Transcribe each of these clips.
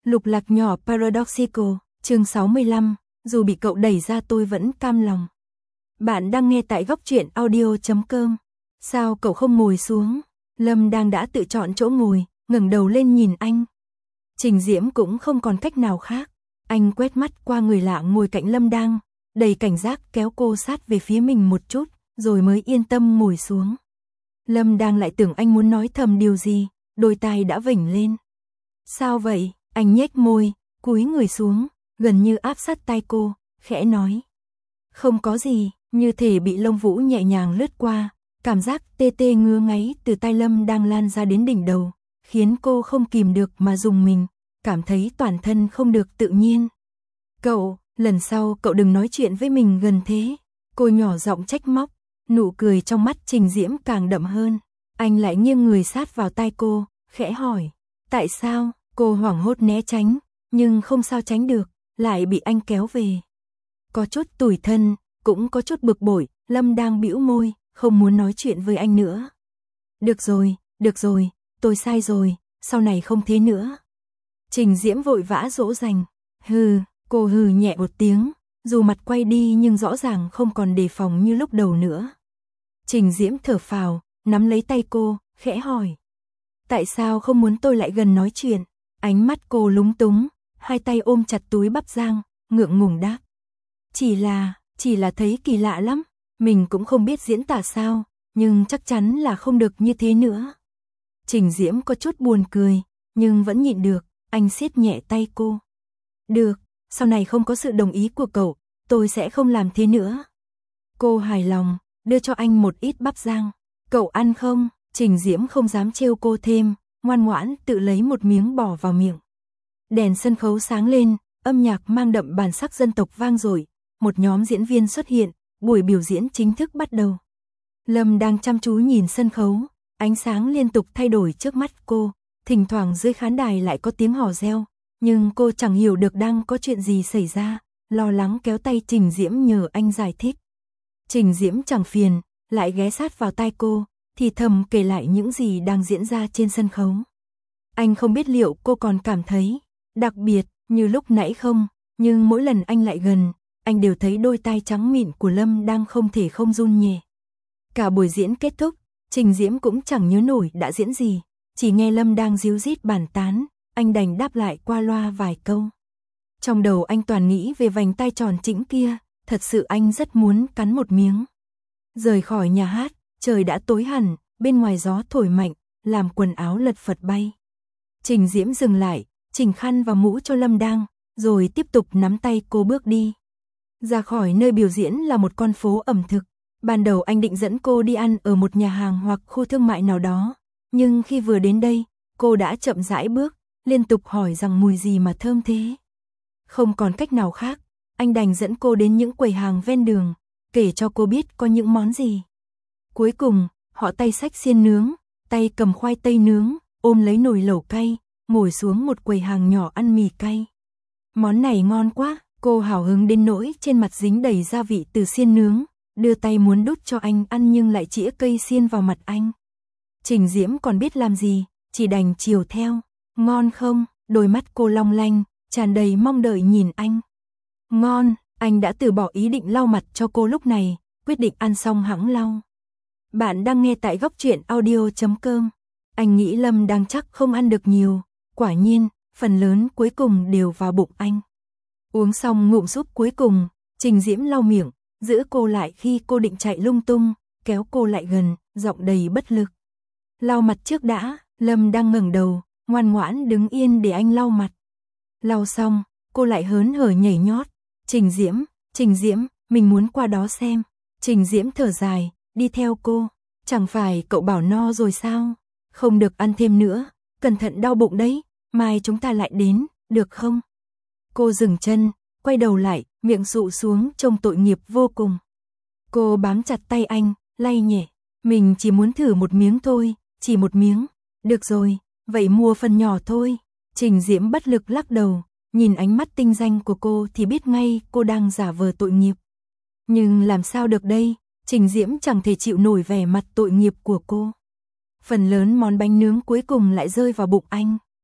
Lục lạc nhỏ Paradoxical, chương 65, dù bị cậu đẩy ra tôi vẫn cam lòng. Bạn đang nghe tại góc truyện audio.com. Sao cậu không ngồi xuống? Lâm đang đã tự chọn chỗ ngồi, ngẩng đầu lên nhìn anh. Trình Diễm cũng không còn cách nào khác. Anh quét mắt qua người lạ ngồi cạnh Lâm đang, đầy cảnh giác kéo cô sát về phía mình một chút, rồi mới yên tâm ngồi xuống. Lâm đang lại tưởng anh muốn nói thầm điều gì, đôi tai đã vểnh lên. Sao vậy? Anh nhếch môi, cúi người xuống, gần như áp sát tai cô, khẽ nói. Không có gì, như thể bị lông vũ nhẹ nhàng lướt qua, cảm giác tê tê ngứa ngáy từ tai Lâm đang lan ra đến đỉnh đầu, khiến cô không kìm được mà rùng mình, cảm thấy toàn thân không được tự nhiên. Cậu, lần sau cậu đừng nói chuyện với mình gần thế, cô nhỏ giọng trách móc, nụ cười trong mắt Trình Diễm càng đậm hơn. Anh lại nghiêng người sát vào tai cô, khẽ hỏi, tại sao? Cô hoảng hốt né tránh, nhưng không sao tránh được, lại bị anh kéo về. Có chút tủi thân, cũng có chút bực bội, Lâm đang bĩu môi, không muốn nói chuyện với anh nữa. Được rồi, tôi sai rồi, sau này không thế nữa. Trình Diễm vội vã dỗ dành. Hừ, cô hừ nhẹ một tiếng, dù mặt quay đi nhưng rõ ràng không còn đề phòng như lúc đầu nữa. Trình Diễm thở phào, nắm lấy tay cô, khẽ hỏi. Tại sao không muốn tôi lại gần nói chuyện? Ánh mắt cô lúng túng, hai tay ôm chặt túi bắp rang, ngượng ngùng đáp. Chỉ là thấy kỳ lạ lắm, mình cũng không biết diễn tả sao, nhưng chắc chắn là không được như thế nữa. Trình Diễm có chút buồn cười, nhưng vẫn nhịn được, anh siết nhẹ tay cô. Được, sau này không có sự đồng ý của cậu, tôi sẽ không làm thế nữa. Cô hài lòng, đưa cho anh một ít bắp rang. Cậu ăn không? Trình Diễm không dám trêu cô thêm, ngoan ngoãn tự lấy một miếng bỏ vào miệng. Đèn sân khấu sáng lên, âm nhạc mang đậm bản sắc dân tộc vang dội, một nhóm diễn viên xuất hiện, buổi biểu diễn chính thức bắt đầu. Lâm đang chăm chú nhìn sân khấu, ánh sáng liên tục thay đổi trước mắt cô, thỉnh thoảng dưới khán đài lại có tiếng hò reo, nhưng cô chẳng hiểu được đang có chuyện gì xảy ra, lo lắng kéo tay Trình Diễm nhờ anh giải thích. Trình Diễm chẳng phiền, lại ghé sát vào tai cô, thì thầm kể lại những gì đang diễn ra trên sân khấu. Anh không biết liệu cô còn cảm thấy đặc biệt như lúc nãy không, nhưng mỗi lần anh lại gần, anh đều thấy đôi tai trắng mịn của Lâm đang không thể không run nhẹ. Cả buổi diễn kết thúc, Trình Diễm cũng chẳng nhớ nổi đã diễn gì, chỉ nghe Lâm đang díu dít bàn tán, anh đành đáp lại qua loa vài câu. Trong đầu anh toàn nghĩ về vành tai tròn trĩnh kia, thật sự anh rất muốn cắn một miếng. Rời khỏi nhà hát, trời đã tối hẳn, bên ngoài gió thổi mạnh, làm quần áo lật phật bay. Trình Diễm dừng lại, chỉnh khăn và mũ cho Lâm đang, rồi tiếp tục nắm tay cô bước đi. Ra khỏi nơi biểu diễn là một con phố ẩm thực. Ban đầu anh định dẫn cô đi ăn ở một nhà hàng hoặc khu thương mại nào đó, nhưng khi vừa đến đây, cô đã chậm rãi bước, liên tục hỏi rằng mùi gì mà thơm thế. Không còn cách nào khác, anh đành dẫn cô đến những quầy hàng ven đường, kể cho cô biết có những món gì. Cuối cùng, họ tay xách xiên nướng, tay cầm khoai tây nướng, ôm lấy nồi lẩu cay, ngồi xuống một quầy hàng nhỏ ăn mì cay. Món này ngon quá, cô hào hứng đến nỗi trên mặt dính đầy gia vị từ xiên nướng, đưa tay muốn đút cho anh ăn nhưng lại chĩa cây xiên vào mặt anh. Trình Diễm còn biết làm gì, chỉ đành chiều theo. Ngon không? Đôi mắt cô long lanh, tràn đầy mong đợi nhìn anh. Ngon, anh đã từ bỏ ý định lau mặt cho cô lúc này, quyết định ăn xong hẵng lau. Bạn đang nghe tại góc truyện audio.com. Anh nghĩ Lâm đang chắc không ăn được nhiều, quả nhiên, phần lớn cuối cùng đều vào bụng anh. Uống xong ngụm súp cuối cùng, Trình Diễm lau miệng, giữ cô lại khi cô định chạy lung tung, kéo cô lại gần, giọng đầy bất lực. Lau mặt trước đã, Lâm đang ngẩng đầu, ngoan ngoãn đứng yên để anh lau mặt. Lau xong, cô lại hớn hở nhảy nhót. Trình Diễm, mình muốn qua đó xem. Trình Diễm thở dài, đi theo cô. Chẳng phải cậu bảo no rồi sao? Không được ăn thêm nữa, cẩn thận đau bụng đấy, mai chúng ta lại đến, được không? Cô dừng chân, quay đầu lại, miệng sụ xuống trông tội nghiệp vô cùng. Cô bám chặt tay anh, lay nhẹ. Mình chỉ muốn thử một miếng thôi, chỉ một miếng. Được rồi, vậy mua phần nhỏ thôi. Trình Diễm bất lực lắc đầu, nhìn ánh mắt tinh danh của cô thì biết ngay cô đang giả vờ tội nghiệp. Nhưng làm sao được đây, Trình Diễm chẳng thể chịu nổi vẻ mặt tội nghiệp của cô. Phần lớn món bánh nướng cuối cùng lại rơi vào bụng anh.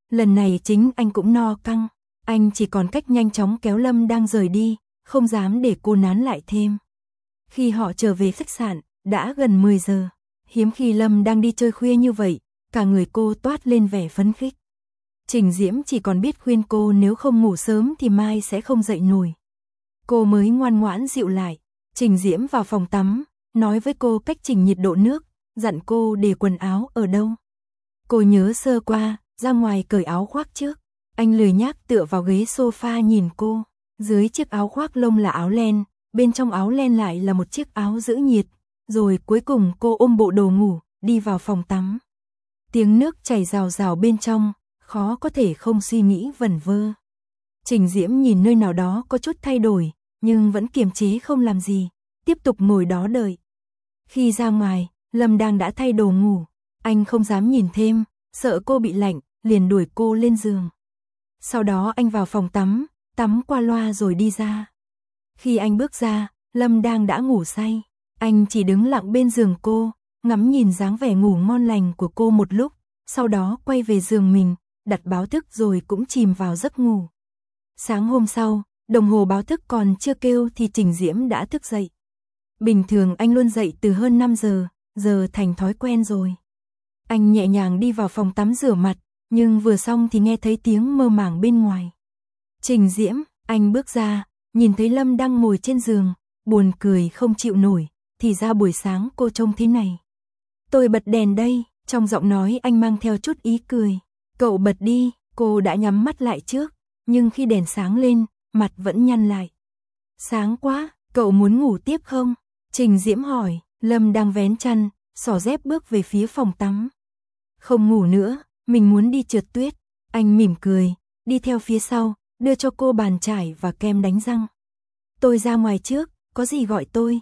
Lần này chính anh cũng no căng, anh chỉ còn cách nhanh chóng kéo Lâm đang rời đi, không dám để cô nán lại thêm. Khi họ trở về khách sạn, đã gần 10 giờ, hiếm khi Lâm đang đi chơi khuya như vậy, cả người cô toát lên vẻ phấn khích. Trình Diễm chỉ còn biết khuyên cô nếu không ngủ sớm thì mai sẽ không dậy nổi. Cô mới ngoan ngoãn dịu lại. Trình Diễm vào phòng tắm, nói với cô cách chỉnh nhiệt độ nước, dặn cô để quần áo ở đâu. Cô nhớ sơ qua, ra ngoài cởi áo khoác trước. Anh lười nhác tựa vào ghế sofa nhìn cô. Dưới chiếc áo khoác lông là áo len, bên trong áo len lại là một chiếc áo giữ nhiệt. Rồi cuối cùng cô ôm bộ đồ ngủ, đi vào phòng tắm. Tiếng nước chảy rào rào bên trong, khó có thể không suy nghĩ vẩn vơ. Trình Diễm nhìn nơi nào đó có chút thay đổi, nhưng vẫn kiềm chế không làm gì, tiếp tục ngồi đó đợi. Khi ra ngoài, Lâm đang đã thay đồ ngủ, anh không dám nhìn thêm, sợ cô bị lạnh, liền đuổi cô lên giường. Sau đó anh vào phòng tắm, tắm qua loa rồi đi ra. Khi anh bước ra, Lâm đang đã ngủ say, anh chỉ đứng lặng bên giường cô, ngắm nhìn dáng vẻ ngủ ngon lành của cô một lúc, sau đó quay về giường mình, đặt báo thức rồi cũng chìm vào giấc ngủ. Sáng hôm sau, đồng hồ báo thức còn chưa kêu thì Trình Diễm đã thức dậy. Bình thường anh luôn dậy từ hơn 5 giờ, giờ thành thói quen rồi. Anh nhẹ nhàng đi vào phòng tắm rửa mặt, nhưng vừa xong thì nghe thấy tiếng mơ màng bên ngoài. Trình Diễm, anh bước ra, nhìn thấy Lâm đang ngồi trên giường, buồn cười không chịu nổi, thì ra buổi sáng cô trông thế này. Tôi bật đèn đây, trong giọng nói anh mang theo chút ý cười. Cậu bật đi, cô đã nhắm mắt lại trước, nhưng khi đèn sáng lên, mặt vẫn nhăn lại. Sáng quá, cậu muốn ngủ tiếp không? Trình Diễm hỏi, Lâm đang vén chăn, xỏ dép bước về phía phòng tắm. Không ngủ nữa, mình muốn đi trượt tuyết. Anh mỉm cười, đi theo phía sau, đưa cho cô bàn chải và kem đánh răng. Tôi ra ngoài trước, có gì gọi tôi?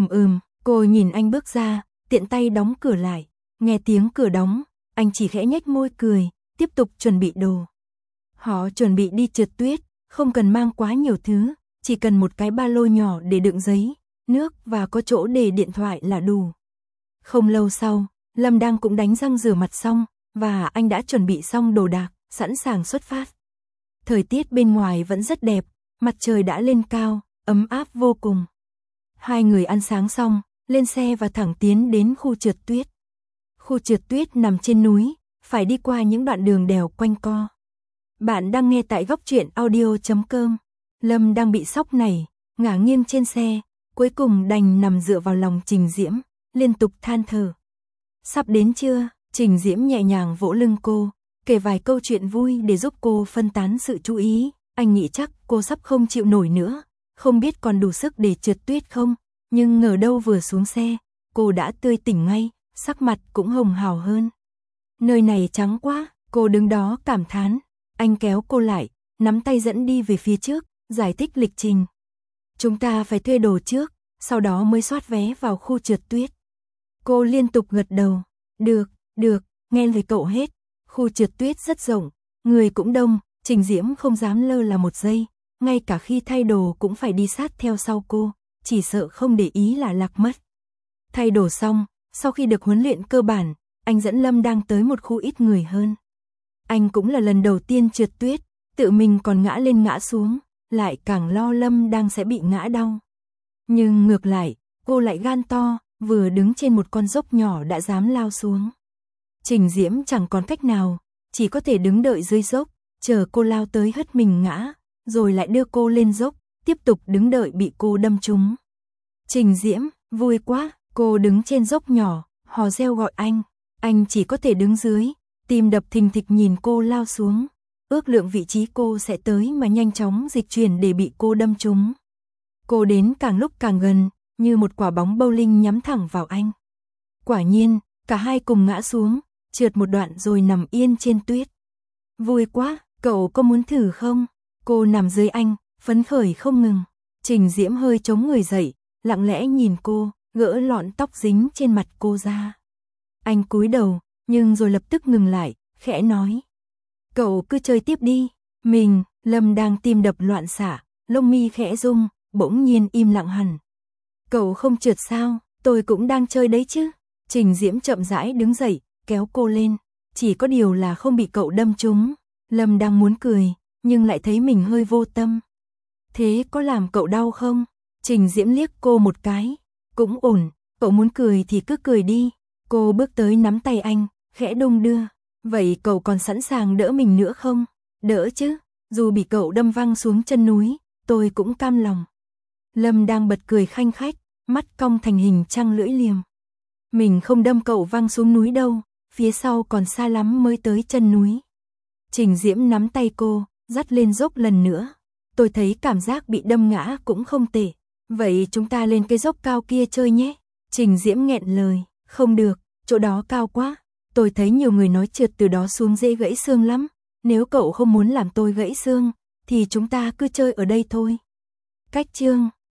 Cô nhìn anh bước ra, tiện tay đóng cửa lại. Nghe tiếng cửa đóng, anh chỉ khẽ nhếch môi cười, tiếp tục chuẩn bị đồ. Họ chuẩn bị đi trượt tuyết, không cần mang quá nhiều thứ, chỉ cần một cái ba lô nhỏ để đựng giấy, nước và có chỗ để điện thoại là đủ. Không lâu sau, Lâm đang cũng đánh răng rửa mặt xong, và anh đã chuẩn bị xong đồ đạc, sẵn sàng xuất phát. Thời tiết bên ngoài vẫn rất đẹp, mặt trời đã lên cao, ấm áp vô cùng. Hai người ăn sáng xong, lên xe và thẳng tiến đến khu trượt tuyết. Khu trượt tuyết nằm trên núi, phải đi qua những đoạn đường đèo quanh co. Bạn đang nghe tại góc truyện audio.com. Lâm đang bị sốc nảy, ngả nghiêng trên xe, cuối cùng đành nằm dựa vào lòng Trình Diễm, liên tục than thở. Sắp đến chưa? Trình Diễm nhẹ nhàng vỗ lưng cô, kể vài câu chuyện vui để giúp cô phân tán sự chú ý. Anh nghĩ chắc cô sắp không chịu nổi nữa, không biết còn đủ sức để trượt tuyết không, nhưng ngờ đâu vừa xuống xe, cô đã tươi tỉnh ngay, sắc mặt cũng hồng hào hơn. Nơi này trắng quá, cô đứng đó cảm thán. Anh kéo cô lại, nắm tay dẫn đi về phía trước, giải thích lịch trình. Chúng ta phải thuê đồ trước, sau đó mới soát vé vào khu trượt tuyết. Cô liên tục gật đầu. Được, nghe lời cậu hết. Khu trượt tuyết rất rộng, người cũng đông, Trình Diễm không dám lơ là một giây, ngay cả khi thay đồ cũng phải đi sát theo sau cô, chỉ sợ không để ý là lạc mất. Thay đồ xong, sau khi được huấn luyện cơ bản, anh dẫn Lâm đang tới một khu ít người hơn. Anh cũng là lần đầu tiên trượt tuyết, tự mình còn ngã lên ngã xuống, lại càng lo Lâm đang sẽ bị ngã đau. Nhưng ngược lại, cô lại gan to, vừa đứng trên một con dốc nhỏ đã dám lao xuống. Trình Diễm chẳng còn cách nào, chỉ có thể đứng đợi dưới dốc, chờ cô lao tới hất mình ngã, rồi lại đưa cô lên dốc, tiếp tục đứng đợi bị cô đâm trúng. Trình Diễm, vui quá, cô đứng trên dốc nhỏ, hò reo gọi anh chỉ có thể đứng dưới, tim đập thình thịch nhìn cô lao xuống, ước lượng vị trí cô sẽ tới mà nhanh chóng dịch chuyển để bị cô đâm trúng. Cô đến càng lúc càng gần, như một quả bóng bowling nhắm thẳng vào anh. Quả nhiên, cả hai cùng ngã xuống, trượt một đoạn rồi nằm yên trên tuyết. Vui quá, cậu có muốn thử không? Cô nằm dưới anh, phấn khởi không ngừng. Trình Diễm hơi chống người dậy, lặng lẽ nhìn cô, gỡ lọn tóc dính trên mặt cô ra. Anh cúi đầu, nhưng rồi lập tức ngừng lại, khẽ nói. Cậu cứ chơi tiếp đi. Lâm đang tim đập loạn xạ, lông mi khẽ rung, bỗng nhiên im lặng hẳn. Cậu không trượt sao? Tôi cũng đang chơi đấy chứ. Trình Diễm chậm rãi đứng dậy, kéo cô lên. Chỉ có điều là không bị cậu đâm trúng. Lâm đang muốn cười, nhưng lại thấy mình hơi vô tâm. Thế có làm cậu đau không? Trình Diễm liếc cô một cái. Cũng ổn, cậu muốn cười thì cứ cười đi. Cô bước tới nắm tay anh, khẽ đung đưa. Vậy cậu còn sẵn sàng đỡ mình nữa không? Đỡ chứ, dù bị cậu đâm văng xuống chân núi, tôi cũng cam lòng. Lâm đang bật cười khanh khách, mắt cong thành hình trăng lưỡi liềm. Mình không đâm cậu văng xuống núi đâu, phía sau còn xa lắm mới tới chân núi. Trình Diễm nắm tay cô, dắt lên dốc lần nữa. Tôi thấy cảm giác bị đâm ngã cũng không tệ. Vậy chúng ta lên cái dốc cao kia chơi nhé. Trình Diễm nghẹn lời, không được, chỗ đó cao quá. Tôi thấy nhiều người nói trượt từ đó xuống dễ gãy xương lắm. Nếu cậu không muốn làm tôi gãy xương, thì chúng ta cứ chơi ở đây thôi. Cách chương